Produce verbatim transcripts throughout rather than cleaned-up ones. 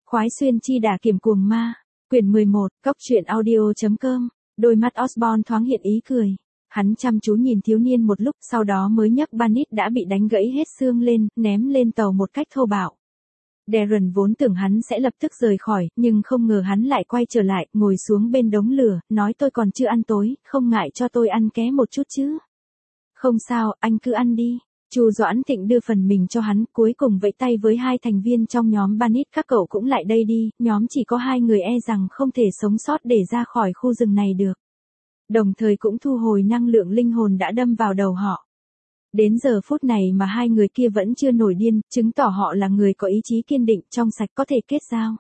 Khoái xuyên chi đả kiểm cuồng ma. Quyển mười một, Cốc truyện audio.com. Đôi mắt Osborn thoáng hiện ý cười. Hắn chăm chú nhìn thiếu niên một lúc, sau đó mới nhấc Barnett đã bị đánh gãy hết xương lên, ném lên tàu một cách thô bạo. Darren vốn tưởng hắn sẽ lập tức rời khỏi, nhưng không ngờ hắn lại quay trở lại, ngồi xuống bên đống lửa, nói tôi còn chưa ăn tối, không ngại cho tôi ăn ké một chút chứ. Không sao, anh cứ ăn đi. Chu Doãn Thịnh đưa phần mình cho hắn, cuối cùng vẫy tay với hai thành viên trong nhóm Barnett, các cậu cũng lại đây đi, nhóm chỉ có hai người e rằng không thể sống sót để ra khỏi khu rừng này được. Đồng thời cũng thu hồi năng lượng linh hồn đã đâm vào đầu họ. Đến giờ phút này mà hai người kia vẫn chưa nổi điên, chứng tỏ họ là người có ý chí kiên định, trong sạch, có thể kết giao.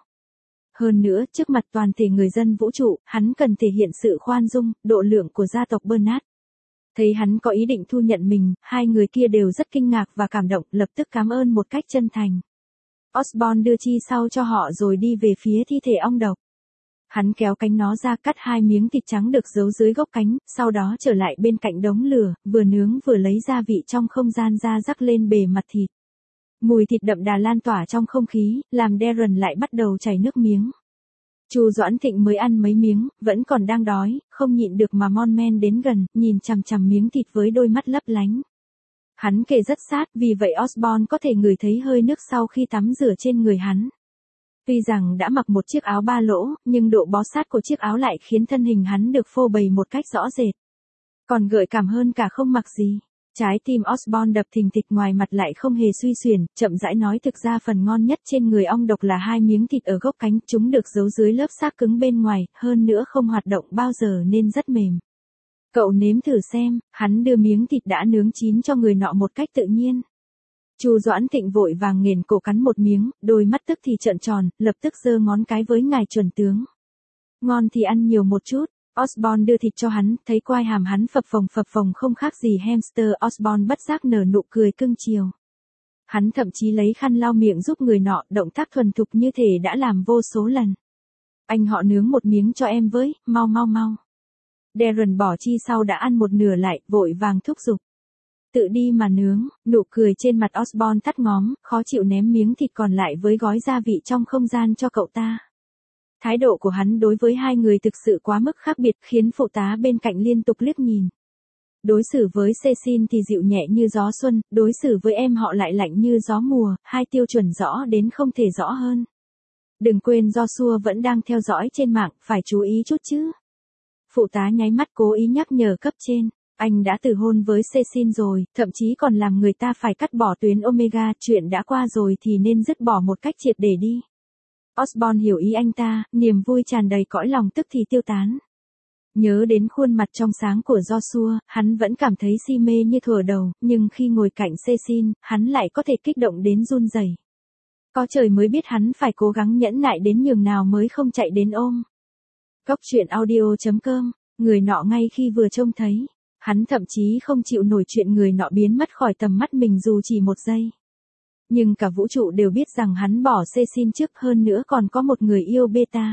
Hơn nữa, trước mặt toàn thể người dân vũ trụ, hắn cần thể hiện sự khoan dung, độ lượng của gia tộc Bernard. Thấy hắn có ý định thu nhận mình, hai người kia đều rất kinh ngạc và cảm động, lập tức cảm ơn một cách chân thành. Osborn đưa chi sau cho họ rồi đi về phía thi thể ong độc. Hắn kéo cánh nó ra, cắt hai miếng thịt trắng được giấu dưới gốc cánh, sau đó trở lại bên cạnh đống lửa, vừa nướng vừa lấy gia vị trong không gian ra rắc lên bề mặt thịt. Mùi thịt đậm đà lan tỏa trong không khí, làm Darren lại bắt đầu chảy nước miếng. Chu Doãn Thịnh mới ăn mấy miếng, vẫn còn đang đói, không nhịn được mà mon men đến gần, nhìn chằm chằm miếng thịt với đôi mắt lấp lánh. Hắn kề rất sát, vì vậy Osborn có thể ngửi thấy hơi nước sau khi tắm rửa trên người hắn. Tuy rằng đã mặc một chiếc áo ba lỗ, nhưng độ bó sát của chiếc áo lại khiến thân hình hắn được phô bày một cách rõ rệt. Còn gợi cảm hơn cả không mặc gì. Trái tim Osborn đập thình thịch, ngoài mặt lại không hề suy xuyển, chậm rãi nói, thực ra phần ngon nhất trên người ong độc là hai miếng thịt ở gốc cánh, chúng được giấu dưới lớp xác cứng bên ngoài, hơn nữa không hoạt động bao giờ nên rất mềm. Cậu nếm thử xem. Hắn đưa miếng thịt đã nướng chín cho người nọ một cách tự nhiên. Chu Doãn Thịnh vội vàng nghển cổ cắn một miếng, đôi mắt tức thì trợn tròn, lập tức giơ ngón cái với ngài chuẩn tướng. Ngon thì ăn nhiều một chút. Osborn đưa thịt cho hắn, thấy quai hàm hắn phập phồng phập phồng không khác gì hamster, Osborn bất giác nở nụ cười cưng chiều. Hắn thậm chí lấy khăn lau miệng giúp người nọ, động tác thuần thục như thể đã làm vô số lần. Anh họ nướng một miếng cho em với, mau mau mau. Darren bỏ chi sau đã ăn một nửa lại, vội vàng thúc giục. Tự đi mà nướng. Nụ cười trên mặt Osborn tắt ngóm, khó chịu ném miếng thịt còn lại với gói gia vị trong không gian cho cậu ta. Thái độ của hắn đối với hai người thực sự quá mức khác biệt, khiến phụ tá bên cạnh liên tục liếc nhìn. Đối xử với Cecil thì dịu nhẹ như gió xuân, đối xử với em họ lại lạnh như gió mùa, hai tiêu chuẩn rõ đến không thể rõ hơn. Đừng quên Joshua vẫn đang theo dõi trên mạng, phải chú ý chút chứ. Phụ tá nháy mắt cố ý nhắc nhở cấp trên. Anh đã từ hôn với Cecil rồi, thậm chí còn làm người ta phải cắt bỏ tuyến Omega, chuyện đã qua rồi thì nên dứt bỏ một cách triệt để đi. Osborn hiểu ý anh ta, niềm vui tràn đầy cõi lòng tức thì tiêu tán. Nhớ đến khuôn mặt trong sáng của Joshua, hắn vẫn cảm thấy si mê như thuở đầu, nhưng khi ngồi cạnh Cecil, hắn lại có thể kích động đến run rẩy. Có trời mới biết hắn phải cố gắng nhẫn nại đến nhường nào mới không chạy đến ôm. Cốc truyện audio.com, người nọ ngay khi vừa trông thấy. Hắn thậm chí không chịu nổi chuyện người nọ biến mất khỏi tầm mắt mình dù chỉ một giây. Nhưng cả vũ trụ đều biết rằng hắn bỏ Cecil trước, hơn nữa còn có một người yêu beta.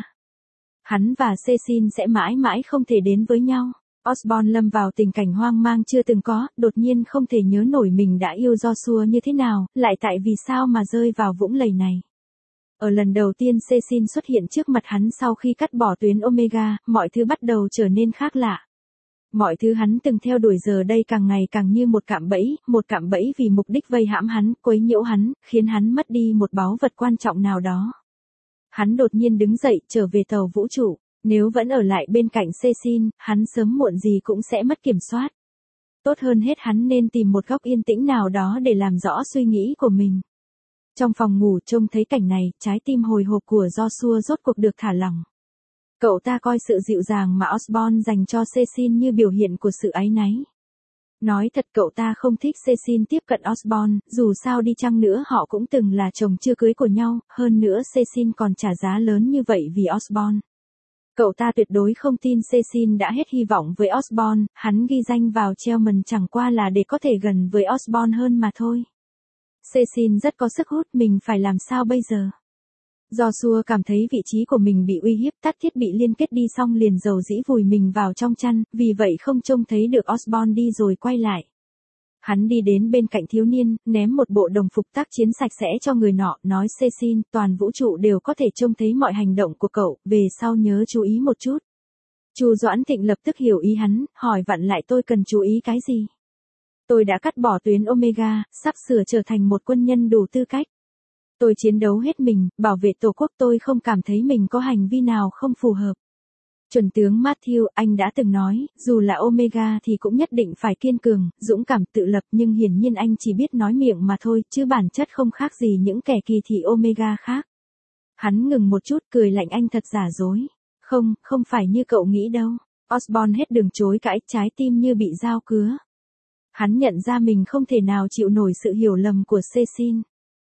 Hắn và Cecil sẽ mãi mãi không thể đến với nhau. Osborn lâm vào tình cảnh hoang mang chưa từng có, đột nhiên không thể nhớ nổi mình đã yêu Joshua như thế nào, lại tại vì sao mà rơi vào vũng lầy này. Ở lần đầu tiên Cecil xuất hiện trước mặt hắn sau khi cắt bỏ tuyến Omega, mọi thứ bắt đầu trở nên khác lạ. Mọi thứ hắn từng theo đuổi giờ đây càng ngày càng như một cạm bẫy, một cạm bẫy vì mục đích vây hãm hắn, quấy nhiễu hắn, khiến hắn mất đi một báu vật quan trọng nào đó. Hắn đột nhiên đứng dậy, trở về tàu vũ trụ. Nếu vẫn ở lại bên cạnh Cecil, hắn sớm muộn gì cũng sẽ mất kiểm soát. Tốt hơn hết hắn nên tìm một góc yên tĩnh nào đó để làm rõ suy nghĩ của mình. Trong phòng ngủ trông thấy cảnh này, trái tim hồi hộp của Joshua rốt cuộc được thả lỏng. Cậu ta coi sự dịu dàng mà Osborn dành cho Cecil như biểu hiện của sự áy náy. Nói thật, cậu ta không thích Cecil tiếp cận Osborn, dù sao đi chăng nữa họ cũng từng là chồng chưa cưới của nhau, hơn nữa Cecil còn trả giá lớn như vậy vì Osborn. Cậu ta tuyệt đối không tin Cecil đã hết hy vọng với Osborn, hắn ghi danh vào Chelman chẳng qua là để có thể gần với Osborn hơn mà thôi. Cecil rất có sức hút, mình phải làm sao bây giờ? Joshua cảm thấy vị trí của mình bị uy hiếp, tắt thiết bị liên kết đi xong liền dầu dĩ vùi mình vào trong chăn, vì vậy không trông thấy được Osborn đi rồi quay lại. Hắn đi đến bên cạnh thiếu niên, ném một bộ đồng phục tác chiến sạch sẽ cho người nọ, nói Cecil, toàn vũ trụ đều có thể trông thấy mọi hành động của cậu, về sau nhớ chú ý một chút. Chu Doãn Thịnh lập tức hiểu ý hắn, hỏi vặn lại tôi cần chú ý cái gì? Tôi đã cắt bỏ tuyến Omega, sắp sửa trở thành một quân nhân đủ tư cách. Tôi chiến đấu hết mình, bảo vệ tổ quốc, tôi không cảm thấy mình có hành vi nào không phù hợp. Chuẩn tướng Matthew, anh đã từng nói, dù là Omega thì cũng nhất định phải kiên cường, dũng cảm tự lập, nhưng hiển nhiên anh chỉ biết nói miệng mà thôi, chứ bản chất không khác gì những kẻ kỳ thị Omega khác. Hắn ngừng một chút, cười lạnh, anh thật giả dối. Không, không phải như cậu nghĩ đâu. Osborn hết đường chối cãi, trái tim như bị dao cứa. Hắn nhận ra mình không thể nào chịu nổi sự hiểu lầm của Cecil.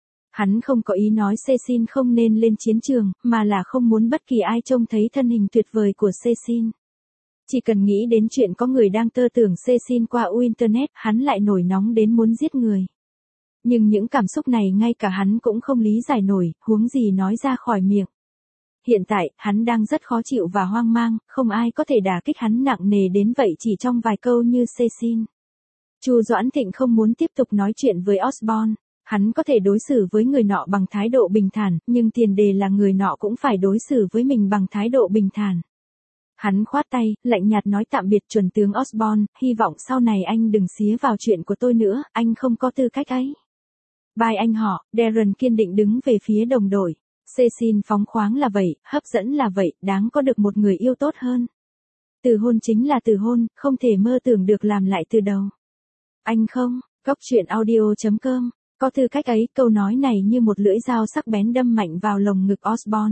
Hắn không có ý nói Cecil không nên lên chiến trường, mà là không muốn bất kỳ ai trông thấy thân hình tuyệt vời của Cecil. Chỉ cần nghĩ đến chuyện có người đang tơ tưởng Cecil qua Internet, hắn lại nổi nóng đến muốn giết người. Nhưng những cảm xúc này ngay cả hắn cũng không lý giải nổi, huống gì nói ra khỏi miệng. Hiện tại, hắn đang rất khó chịu và hoang mang, không ai có thể đả kích hắn nặng nề đến vậy chỉ trong vài câu như Cecil. Chu Doãn Thịnh không muốn tiếp tục nói chuyện với Osborn. Hắn có thể đối xử với người nọ bằng thái độ bình thản, nhưng tiền đề là người nọ cũng phải đối xử với mình bằng thái độ bình thản. Hắn khoát tay, lạnh nhạt nói tạm biệt chuẩn tướng Osborn, hy vọng sau này anh đừng xía vào chuyện của tôi nữa, anh không có tư cách ấy. Bye anh họ, Darren kiên định đứng về phía đồng đội. Cecil phóng khoáng là vậy, hấp dẫn là vậy, đáng có được một người yêu tốt hơn. Từ hôn chính là từ hôn, không thể mơ tưởng được làm lại từ đầu. Anh không, Cóc truyện audio chấm com. Có tư cách ấy, câu nói này như một lưỡi dao sắc bén đâm mạnh vào lồng ngực Osborn.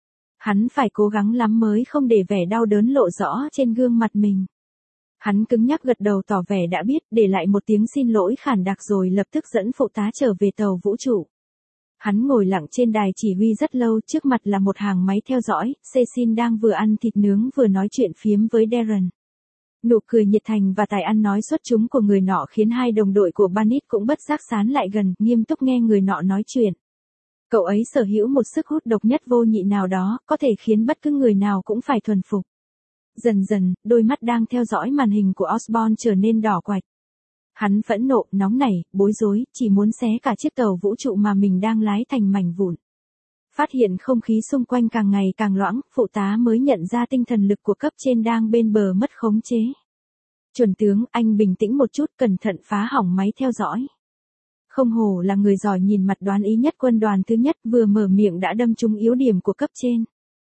Hắn phải cố gắng lắm mới không để vẻ đau đớn lộ rõ trên gương mặt mình. Hắn cứng nhắc gật đầu tỏ vẻ đã biết, để lại một tiếng xin lỗi khản đặc rồi lập tức dẫn phụ tá trở về tàu vũ trụ. Hắn ngồi lặng trên đài chỉ huy rất lâu, trước mặt là một hàng máy theo dõi, Cecil đang vừa ăn thịt nướng vừa nói chuyện phiếm với Darren. Nụ cười nhiệt thành và tài ăn nói xuất chúng của người nọ khiến hai đồng đội của Barnett cũng bất giác sán lại gần, nghiêm túc nghe người nọ nói chuyện. Cậu ấy sở hữu một sức hút độc nhất vô nhị nào đó, có thể khiến bất cứ người nào cũng phải thuần phục. Dần dần, đôi mắt đang theo dõi màn hình của Osborn trở nên đỏ quạch. Hắn phẫn nộ, nóng nảy, bối rối, chỉ muốn xé cả chiếc tàu vũ trụ mà mình đang lái thành mảnh vụn. Phát hiện không khí xung quanh càng ngày càng loãng, phụ tá mới nhận ra tinh thần lực của cấp trên đang bên bờ mất khống chế. Chuẩn tướng, anh bình tĩnh một chút, cẩn thận phá hỏng máy theo dõi. Không hổ là người giỏi nhìn mặt đoán ý nhất quân đoàn thứ nhất, vừa mở miệng đã đâm trúng yếu điểm của cấp trên.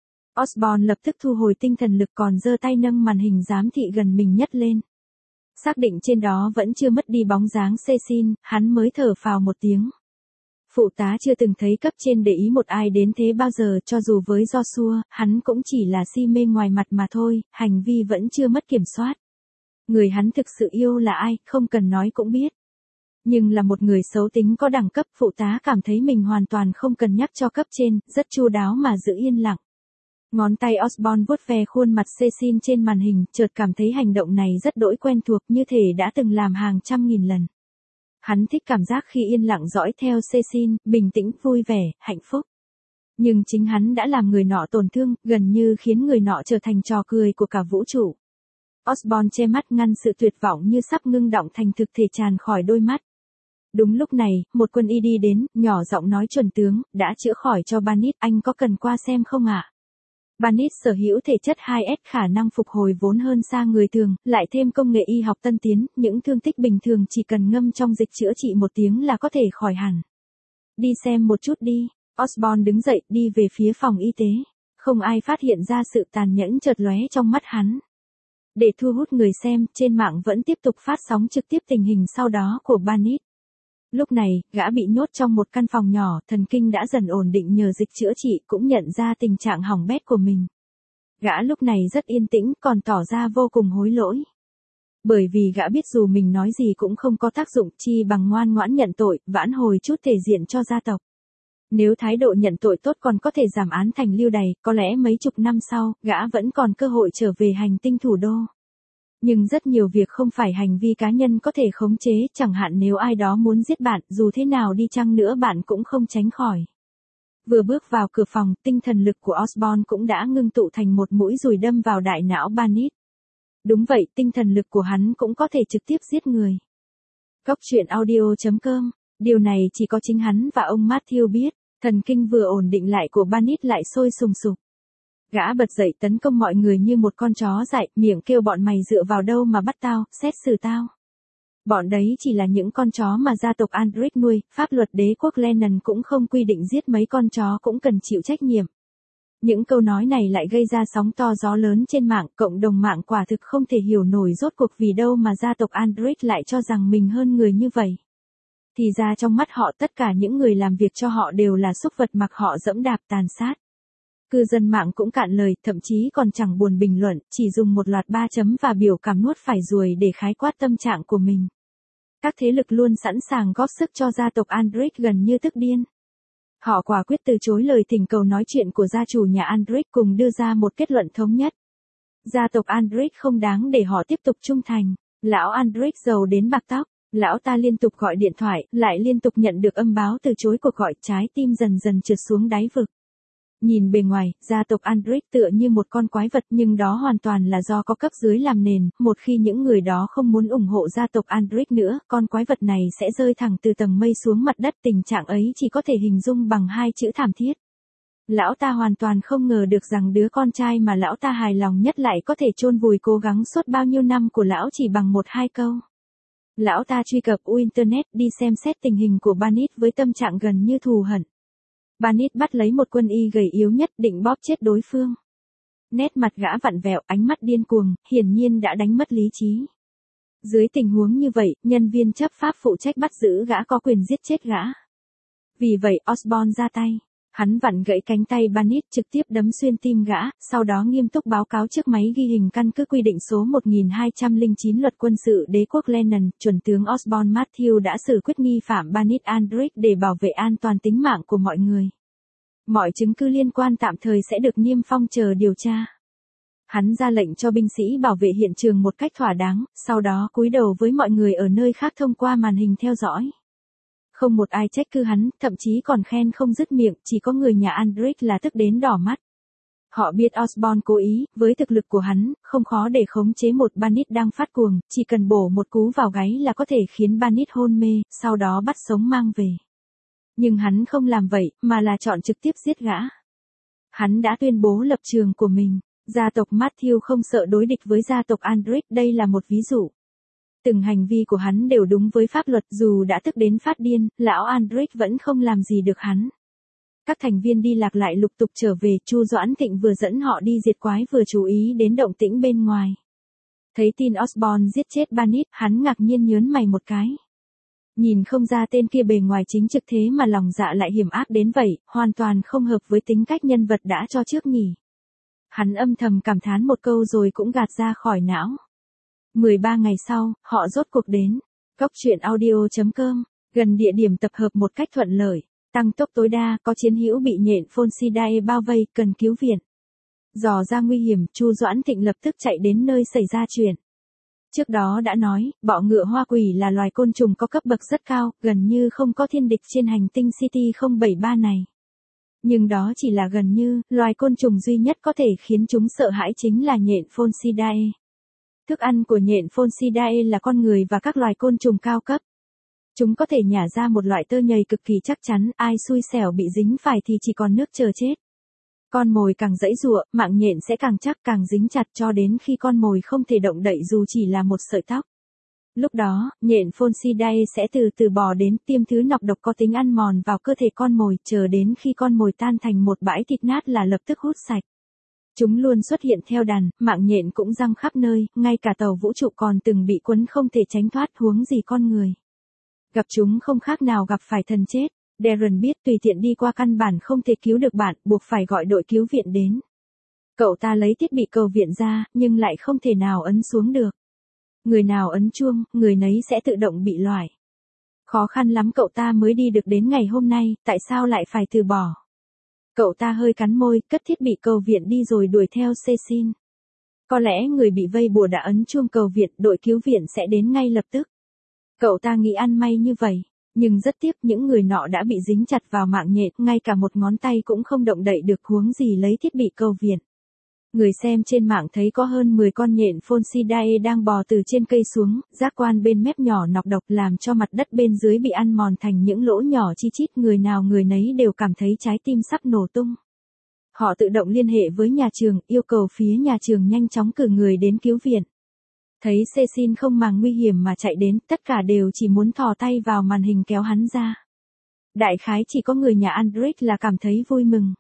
Osborn lập tức thu hồi tinh thần lực còn giơ tay nâng màn hình giám thị gần mình nhất lên. Xác định trên đó vẫn chưa mất đi bóng dáng Cecil, hắn mới thở phào một tiếng. Phụ tá chưa từng thấy cấp trên để ý một ai đến thế bao giờ, cho dù với Joshua, hắn cũng chỉ là si mê ngoài mặt mà thôi, hành vi vẫn chưa mất kiểm soát. Người hắn thực sự yêu là ai, không cần nói cũng biết. Nhưng là một người xấu tính có đẳng cấp, phụ tá cảm thấy mình hoàn toàn không cần nhắc cho cấp trên, rất chu đáo mà giữ yên lặng. Ngón tay Osborn vuốt ve khuôn mặt Cecil trên màn hình, chợt cảm thấy hành động này rất đỗi quen thuộc, như thể đã từng làm hàng trăm nghìn lần. Hắn thích cảm giác khi yên lặng dõi theo Cecil, bình tĩnh, vui vẻ, hạnh phúc. Nhưng chính hắn đã làm người nọ tổn thương, gần như khiến người nọ trở thành trò cười của cả vũ trụ. Osborn che mắt ngăn sự tuyệt vọng như sắp ngưng đọng thành thực thể tràn khỏi đôi mắt. Đúng lúc này, một quân y đi đến, nhỏ giọng nói chuẩn tướng, đã chữa khỏi cho Barnett, anh có cần qua xem không ạ? Barnett sở hữu thể chất hai S, khả năng phục hồi vốn hơn xa người thường, lại thêm công nghệ y học tân tiến, những thương tích bình thường chỉ cần ngâm trong dịch chữa trị một tiếng là có thể khỏi hẳn. Đi xem một chút đi. Osborn đứng dậy, đi về phía phòng y tế. Không ai phát hiện ra sự tàn nhẫn chợt lóe trong mắt hắn. Để thu hút người xem, trên mạng vẫn tiếp tục phát sóng trực tiếp tình hình sau đó của Barnett. Lúc này, gã bị nhốt trong một căn phòng nhỏ, thần kinh đã dần ổn định nhờ dịch chữa trị, cũng nhận ra tình trạng hỏng bét của mình. Gã lúc này rất yên tĩnh, còn tỏ ra vô cùng hối lỗi. Bởi vì gã biết dù mình nói gì cũng không có tác dụng, chi bằng ngoan ngoãn nhận tội, vãn hồi chút thể diện cho gia tộc. Nếu thái độ nhận tội tốt còn có thể giảm án thành lưu đày, có lẽ mấy chục năm sau, gã vẫn còn cơ hội trở về hành tinh thủ đô. Nhưng rất nhiều việc không phải hành vi cá nhân có thể khống chế, chẳng hạn nếu ai đó muốn giết bạn, dù thế nào đi chăng nữa bạn cũng không tránh khỏi. Vừa bước vào cửa phòng, tinh thần lực của Osborn cũng đã ngưng tụ thành một mũi dùi đâm vào đại não Barnett. Đúng vậy, tinh thần lực của hắn cũng có thể trực tiếp giết người. Cóc truyện audio chấm com. Điều này chỉ có chính hắn và ông Matthew biết. Thần kinh vừa ổn định lại của Barnett lại sôi sùng sục. Gã bật dậy tấn công mọi người như một con chó dại, miệng kêu bọn mày dựa vào đâu mà bắt tao, xét xử tao. Bọn đấy chỉ là những con chó mà gia tộc Aldrich nuôi, pháp luật đế quốc Lennon cũng không quy định giết mấy con chó cũng cần chịu trách nhiệm. Những câu nói này lại gây ra sóng to gió lớn trên mạng, cộng đồng mạng quả thực không thể hiểu nổi rốt cuộc vì đâu mà gia tộc Aldrich lại cho rằng mình hơn người như vậy. Thì ra trong mắt họ tất cả những người làm việc cho họ đều là súc vật mặc họ dẫm đạp tàn sát. Cư dân mạng cũng cạn lời, thậm chí còn chẳng buồn bình luận, chỉ dùng một loạt ba chấm và biểu cảm nuốt phải ruồi để khái quát tâm trạng của mình. Các thế lực luôn sẵn sàng góp sức cho gia tộc Aldrich gần như tức điên. Họ quả quyết từ chối lời thỉnh cầu nói chuyện của gia chủ nhà Aldrich cùng đưa ra một kết luận thống nhất. Gia tộc Aldrich không đáng để họ tiếp tục trung thành. Lão Aldrich giàu đến bạc tóc. Lão ta liên tục gọi điện thoại, lại liên tục nhận được âm báo từ chối cuộc gọi, trái tim dần dần trượt xuống đáy vực. Nhìn bề ngoài, gia tộc Aldrich tựa như một con quái vật nhưng đó hoàn toàn là do có cấp dưới làm nền, một khi những người đó không muốn ủng hộ gia tộc Aldrich nữa, con quái vật này sẽ rơi thẳng từ tầng mây xuống mặt đất, tình trạng ấy chỉ có thể hình dung bằng hai chữ thảm thiết. Lão ta hoàn toàn không ngờ được rằng đứa con trai mà lão ta hài lòng nhất lại có thể chôn vùi cố gắng suốt bao nhiêu năm của lão chỉ bằng một hai câu. Lão ta truy cập Internet đi xem xét tình hình của Barnett với tâm trạng gần như thù hận. Barnett bắt lấy một quân y gầy yếu nhất định bóp chết đối phương. Nét mặt gã vặn vẹo, ánh mắt điên cuồng, hiển nhiên đã đánh mất lý trí. Dưới tình huống như vậy, nhân viên chấp pháp phụ trách bắt giữ gã có quyền giết chết gã. Vì vậy Osborn ra tay. Hắn vặn gãy cánh tay Barnett trực tiếp đấm xuyên tim gã, sau đó nghiêm túc báo cáo trước máy ghi hình căn cứ quy định số một nghìn hai trăm lẻ chín luật quân sự đế quốc Lennon, chuẩn tướng Osborn Matthew đã xử quyết nghi phạm Barnett Aldrich để bảo vệ an toàn tính mạng của mọi người. Mọi chứng cứ liên quan tạm thời sẽ được niêm phong chờ điều tra. Hắn ra lệnh cho binh sĩ bảo vệ hiện trường một cách thỏa đáng, sau đó cúi đầu với mọi người ở nơi khác thông qua màn hình theo dõi. Không một ai trách cứ hắn, thậm chí còn khen không dứt miệng, chỉ có người nhà Aldrich là tức đến đỏ mắt. Họ biết Osborn cố ý, với thực lực của hắn, không khó để khống chế một Barnett đang phát cuồng, chỉ cần bổ một cú vào gáy là có thể khiến Barnett hôn mê, sau đó bắt sống mang về. Nhưng hắn không làm vậy, mà là chọn trực tiếp giết gã. Hắn đã tuyên bố lập trường của mình. Gia tộc Matthew không sợ đối địch với gia tộc Aldrich, đây là một ví dụ. Từng hành vi của hắn đều đúng với pháp luật, dù đã tức đến phát điên, lão Aldrich vẫn không làm gì được hắn. Các thành viên đi lạc lại lục tục trở về, Chu Doãn Thịnh vừa dẫn họ đi diệt quái vừa chú ý đến động tĩnh bên ngoài. Thấy tin Osborn giết chết Barnett, hắn ngạc nhiên nhớn mày một cái. Nhìn không ra tên kia bề ngoài chính trực thế mà lòng dạ lại hiểm ác đến vậy, hoàn toàn không hợp với tính cách nhân vật đã cho trước nhỉ. Hắn âm thầm cảm thán một câu rồi cũng gạt ra khỏi não. mười ba ngày sau, họ rốt cuộc đến. Cóc truyện audio chấm com, gần địa điểm tập hợp một cách thuận lợi. Tăng tốc tối đa, có chiến hữu bị nhện Fonsidae bao vây, cần cứu viện. Dò ra nguy hiểm, Chu Doãn Thịnh lập tức chạy đến nơi xảy ra chuyện. Trước đó đã nói, bọ ngựa hoa quỷ là loài côn trùng có cấp bậc rất cao, gần như không có thiên địch trên hành tinh City không bảy ba này. Nhưng đó chỉ là gần như, loài côn trùng duy nhất có thể khiến chúng sợ hãi chính là nhện Fonsidae. Thức ăn của nhện Fonsidae là con người và các loài côn trùng cao cấp. Chúng có thể nhả ra một loại tơ nhầy cực kỳ chắc chắn, ai xui xẻo bị dính phải thì chỉ còn nước chờ chết. Con mồi càng giãy giụa, mạng nhện sẽ càng chắc càng dính chặt cho đến khi con mồi không thể động đậy dù chỉ là một sợi tóc. Lúc đó, nhện Fonsidae sẽ từ từ bò đến tiêm thứ nọc độc có tính ăn mòn vào cơ thể con mồi, chờ đến khi con mồi tan thành một bãi thịt nát là lập tức hút sạch. Chúng luôn xuất hiện theo đàn, mạng nhện cũng răng khắp nơi, ngay cả tàu vũ trụ còn từng bị quấn không thể tránh thoát, huống gì con người. Gặp chúng không khác nào gặp phải thần chết. Darren biết tùy tiện đi qua căn bản không thể cứu được bạn, buộc phải gọi đội cứu viện đến. Cậu ta lấy thiết bị cầu viện ra, nhưng lại không thể nào ấn xuống được. Người nào ấn chuông, người nấy sẽ tự động bị loại. Khó khăn lắm cậu ta mới đi được đến ngày hôm nay, tại sao lại phải từ bỏ? Cậu ta hơi cắn môi, cất thiết bị cầu viện đi rồi đuổi theo Cecil. Có lẽ người bị vây bùa đã ấn chuông cầu viện, đội cứu viện sẽ đến ngay lập tức. Cậu ta nghĩ ăn may như vậy. Nhưng rất tiếc những người nọ đã bị dính chặt vào mạng nhện, ngay cả một ngón tay cũng không động đậy được, huống gì lấy thiết bị cầu viện. Người xem trên mạng thấy có hơn mười con nhện Phonsidae đang bò từ trên cây xuống, giác quan bên mép nhỏ nọc độc làm cho mặt đất bên dưới bị ăn mòn thành những lỗ nhỏ chi chít, người nào người nấy đều cảm thấy trái tim sắp nổ tung. Họ tự động liên hệ với nhà trường, yêu cầu phía nhà trường nhanh chóng cử người đến cứu viện. Thấy Cecil không màng nguy hiểm mà chạy đến, tất cả đều chỉ muốn thò tay vào màn hình kéo hắn ra. Đại khái chỉ có người nhà Andrew là cảm thấy vui mừng.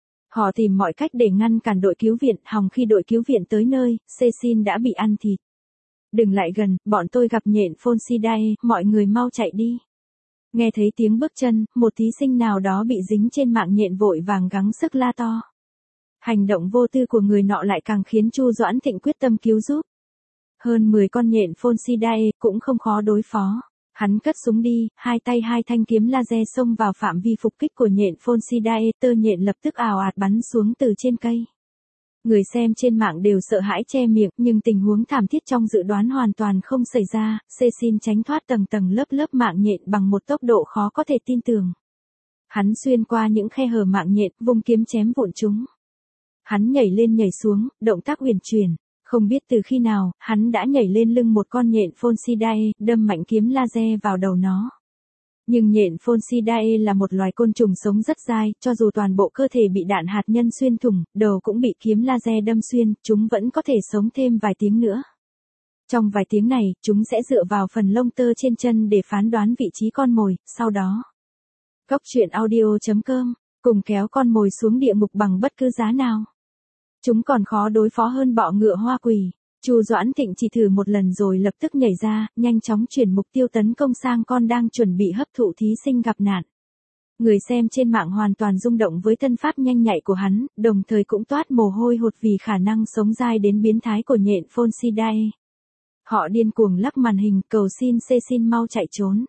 Họ tìm mọi cách để ngăn cản đội cứu viện, hòng khi đội cứu viện tới nơi, Cecil đã bị ăn thịt. Đừng lại gần, bọn tôi gặp nhện Phonsidae, mọi người mau chạy đi. Nghe thấy tiếng bước chân, một thí sinh nào đó bị dính trên mạng nhện vội vàng gắng sức la to. Hành động vô tư của người nọ lại càng khiến Chu Doãn Thịnh quyết tâm cứu giúp. Hơn mười con nhện Phonsidae cũng không khó đối phó. Hắn cất súng đi, hai tay hai thanh kiếm laser xông vào phạm vi phục kích của nhện Phonsidae, tơ nhện lập tức ào ạt bắn xuống từ trên cây. Người xem trên mạng đều sợ hãi che miệng, nhưng tình huống thảm thiết trong dự đoán hoàn toàn không xảy ra, Cecil tránh thoát tầng tầng lớp lớp mạng nhện bằng một tốc độ khó có thể tin tưởng. Hắn xuyên qua những khe hở mạng nhện, vung kiếm chém vụn chúng. Hắn nhảy lên nhảy xuống, động tác uyển chuyển. Không biết từ khi nào, hắn đã nhảy lên lưng một con nhện Phonsidae, đâm mạnh kiếm laser vào đầu nó. Nhưng nhện Phonsidae là một loài côn trùng sống rất dai, cho dù toàn bộ cơ thể bị đạn hạt nhân xuyên thủng, đầu cũng bị kiếm laser đâm xuyên, chúng vẫn có thể sống thêm vài tiếng nữa. Trong vài tiếng này, chúng sẽ dựa vào phần lông tơ trên chân để phán đoán vị trí con mồi, sau đó. Cốc truyện audio chấm com, cùng kéo con mồi xuống địa ngục bằng bất cứ giá nào. Chúng còn khó đối phó hơn bọ ngựa hoa quỳ. Chu Doãn Thịnh chỉ thử một lần rồi lập tức nhảy ra, nhanh chóng chuyển mục tiêu tấn công sang con đang chuẩn bị hấp thụ thí sinh gặp nạn. Người xem trên mạng hoàn toàn rung động với thân pháp nhanh nhạy của hắn, đồng thời cũng toát mồ hôi hột vì khả năng sống dai đến biến thái của nhện Phonsidae. Họ điên cuồng lắc màn hình cầu xin Cecil mau chạy trốn.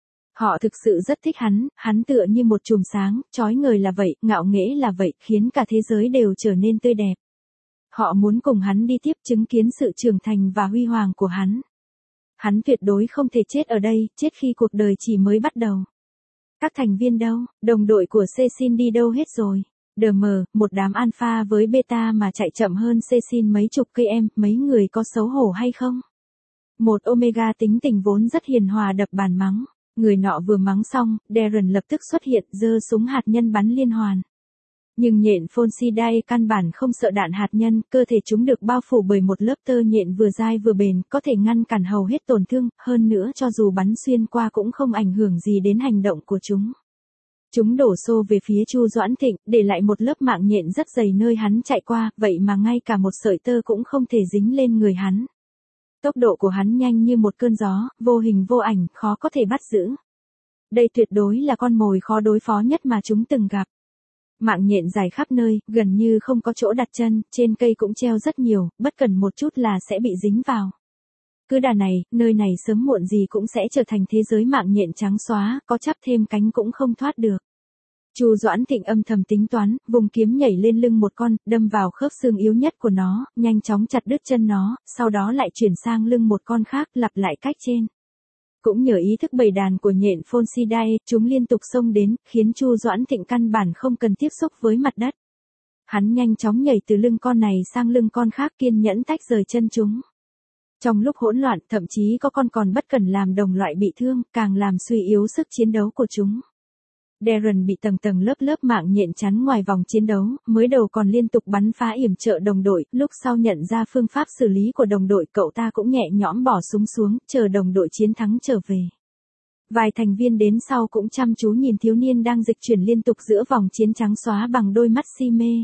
Họ thực sự rất thích hắn, hắn tựa như một chùm sáng, chói ngời là vậy, ngạo nghễ là vậy, khiến cả thế giới đều trở nên tươi đẹp. Họ muốn cùng hắn đi tiếp chứng kiến sự trưởng thành và huy hoàng của hắn. Hắn tuyệt đối không thể chết ở đây, chết khi cuộc đời chỉ mới bắt đầu. Các thành viên đâu, đồng đội của Cecil đi đâu hết rồi? đê em, một đám alpha với beta mà chạy chậm hơn Cecil mấy chục cây em, mấy người có xấu hổ hay không? Một omega tính tình vốn rất hiền hòa đập bàn mắng. Người nọ vừa mắng xong, Darren lập tức xuất hiện, giơ súng hạt nhân bắn liên hoàn. Nhưng nhện Phonsidae căn bản không sợ đạn hạt nhân, cơ thể chúng được bao phủ bởi một lớp tơ nhện vừa dai vừa bền, có thể ngăn cản hầu hết tổn thương, hơn nữa cho dù bắn xuyên qua cũng không ảnh hưởng gì đến hành động của chúng. Chúng đổ xô về phía Chu Doãn Thịnh, để lại một lớp mạng nhện rất dày nơi hắn chạy qua, vậy mà ngay cả một sợi tơ cũng không thể dính lên người hắn. Tốc độ của hắn nhanh như một cơn gió, vô hình vô ảnh, khó có thể bắt giữ. Đây tuyệt đối là con mồi khó đối phó nhất mà chúng từng gặp. Mạng nhện dài khắp nơi, gần như không có chỗ đặt chân, trên cây cũng treo rất nhiều, bất cần một chút là sẽ bị dính vào. Cứ đà này, nơi này sớm muộn gì cũng sẽ trở thành thế giới mạng nhện trắng xóa, có chắp thêm cánh cũng không thoát được. Chu Doãn Thịnh âm thầm tính toán, vùng kiếm nhảy lên lưng một con, đâm vào khớp xương yếu nhất của nó, nhanh chóng chặt đứt chân nó, sau đó lại chuyển sang lưng một con khác, lặp lại cách trên. Cũng nhờ ý thức bầy đàn của nhện Phonsidae, chúng liên tục xông đến, khiến Chu Doãn Thịnh căn bản không cần tiếp xúc với mặt đất. Hắn nhanh chóng nhảy từ lưng con này sang lưng con khác, kiên nhẫn tách rời chân chúng. Trong lúc hỗn loạn, thậm chí có con còn bất cần làm đồng loại bị thương, càng làm suy yếu sức chiến đấu của chúng. Darren bị tầng tầng lớp lớp mạng nhện chắn ngoài vòng chiến đấu, mới đầu còn liên tục bắn phá yểm trợ đồng đội, lúc sau nhận ra phương pháp xử lý của đồng đội, cậu ta cũng nhẹ nhõm bỏ súng xuống, chờ đồng đội chiến thắng trở về. Vài thành viên đến sau cũng chăm chú nhìn thiếu niên đang dịch chuyển liên tục giữa vòng chiến trắng xóa bằng đôi mắt si mê.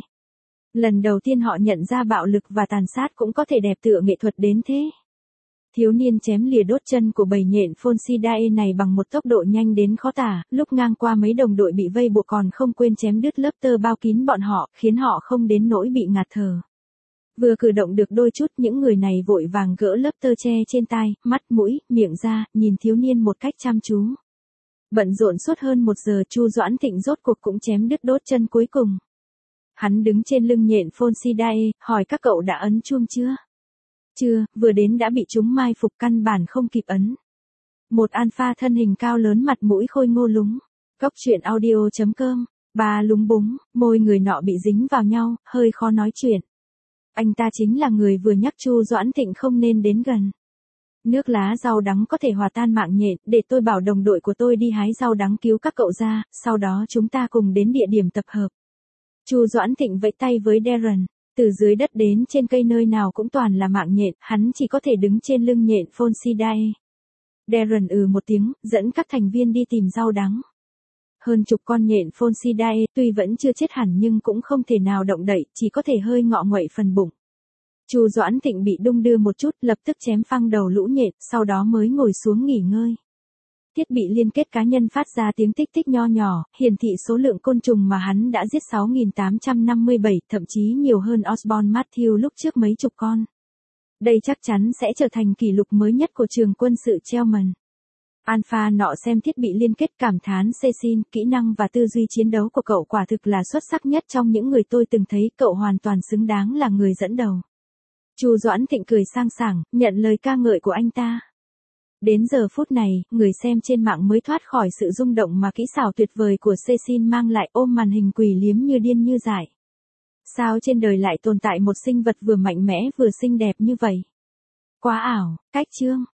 Lần đầu tiên họ nhận ra bạo lực và tàn sát cũng có thể đẹp tựa nghệ thuật đến thế. Thiếu niên chém lìa đốt chân của bầy nhện Phonsidae này bằng một tốc độ nhanh đến khó tả, lúc ngang qua mấy đồng đội bị vây buộc còn không quên chém đứt lớp tơ bao kín bọn họ, khiến họ không đến nỗi bị ngạt thở. Vừa cử động được đôi chút, những người này vội vàng gỡ lớp tơ che trên tai, mắt, mũi, miệng ra, nhìn thiếu niên một cách chăm chú. Bận rộn suốt hơn một giờ, Chu Doãn Thịnh rốt cuộc cũng chém đứt đốt chân cuối cùng. Hắn đứng trên lưng nhện Phonsidae, hỏi các cậu đã ấn chuông chưa? Chưa, vừa đến đã bị chúng mai phục, căn bản không kịp ấn. Một alpha thân hình cao lớn, mặt mũi khôi ngô lúng. Cốc truyện audio chấm com, bà lúng búng, môi người nọ bị dính vào nhau, hơi khó nói chuyện. Anh ta chính là người vừa nhắc Chu Doãn Thịnh không nên đến gần. Nước lá rau đắng có thể hòa tan mạng nhện, để tôi bảo đồng đội của tôi đi hái rau đắng cứu các cậu ra, sau đó chúng ta cùng đến địa điểm tập hợp. Chu Doãn Thịnh vẫy tay với Darren, từ dưới đất đến trên cây nơi nào cũng toàn là mạng nhện, hắn chỉ có thể đứng trên lưng nhện Phonsidae. Darren ừ một tiếng, dẫn các thành viên đi tìm rau đắng. Hơn chục con nhện Phonsidae, tuy vẫn chưa chết hẳn nhưng cũng không thể nào động đậy, chỉ có thể hơi ngọ nguậy phần bụng. Chu Doãn Thịnh bị đung đưa một chút, lập tức chém phăng đầu lũ nhện, sau đó mới ngồi xuống nghỉ ngơi. Thiết bị liên kết cá nhân phát ra tiếng tích tích nho nhỏ, hiển thị số lượng côn trùng mà hắn đã giết sáu nghìn tám trăm năm mươi bảy, thậm chí nhiều hơn Osborne Matthew lúc trước mấy chục con. Đây chắc chắn sẽ trở thành kỷ lục mới nhất của trường quân sự Chelman. Alpha nọ xem thiết bị liên kết cảm thán Cecil, kỹ năng và tư duy chiến đấu của cậu quả thực là xuất sắc nhất trong những người tôi từng thấy, cậu hoàn toàn xứng đáng là người dẫn đầu. Chu Doãn Thịnh cười sang sảng, nhận lời ca ngợi của anh ta. Đến giờ phút này, người xem trên mạng mới thoát khỏi sự rung động mà kỹ xảo tuyệt vời của Cecil mang lại, ôm màn hình quỳ liếm như điên như dại. Sao trên đời lại tồn tại một sinh vật vừa mạnh mẽ vừa xinh đẹp như vậy? Quá ảo, cách chương.